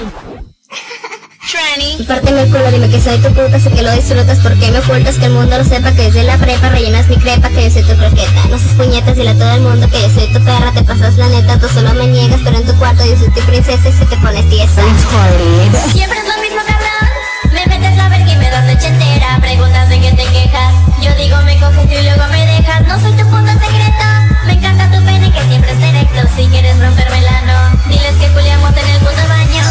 Párteme el culo, dime que soy tu puta, sé que lo disfrutas, porque me ocultas, que el mundo lo sepa, que desde la prepa rellenas mi crepa, que yo soy tu croqueta. No seas puñetas, dile a todo el mundo que yo soy tu perra, te pasas la neta, tú solo me niegas, pero en tu cuarto yo soy tu princesa y se te pones tiesa. Siempre es lo mismo, cabrón, me metes la verga y me das leche entera, preguntas de qué te quejas, yo digo me coges y luego me dejas, no soy tu punto secreto, me encanta tu pene que siempre es directo, si quieres romperme el ano, diles que culiamos en el puto baño.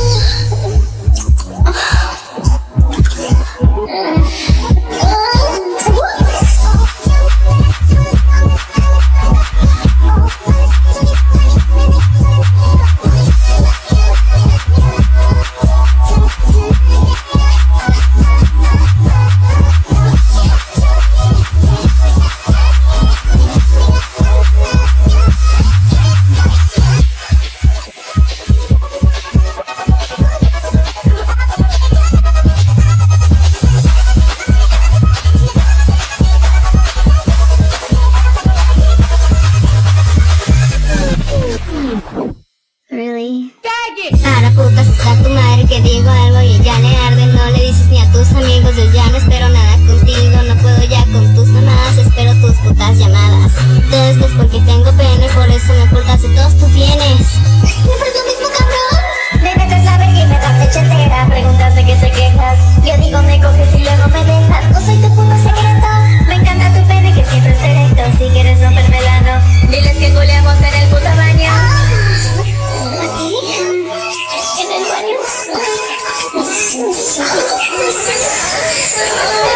Really? Ahora putas está tu madre que digo algo y ya le arde, no le dices ni a tus amigos, yo ya no espero nada contigo, no puedo ya con tus mamadas, espero tus putas llamadas. Todo esto es porque tengo pene, por eso me ocultas de todos tus bienes. Siempre es lo mismo, cabrón, me metes la verga y me das leche entera, preguntas de qué te quejas, yo digo me coges y luego me dejas, no soy tu punto secreto, me encanta tu pene que siempre es directo, si quieres romperme el ano, diles que culeamos en el puto baño. ¿Aquí? ¿En el baño?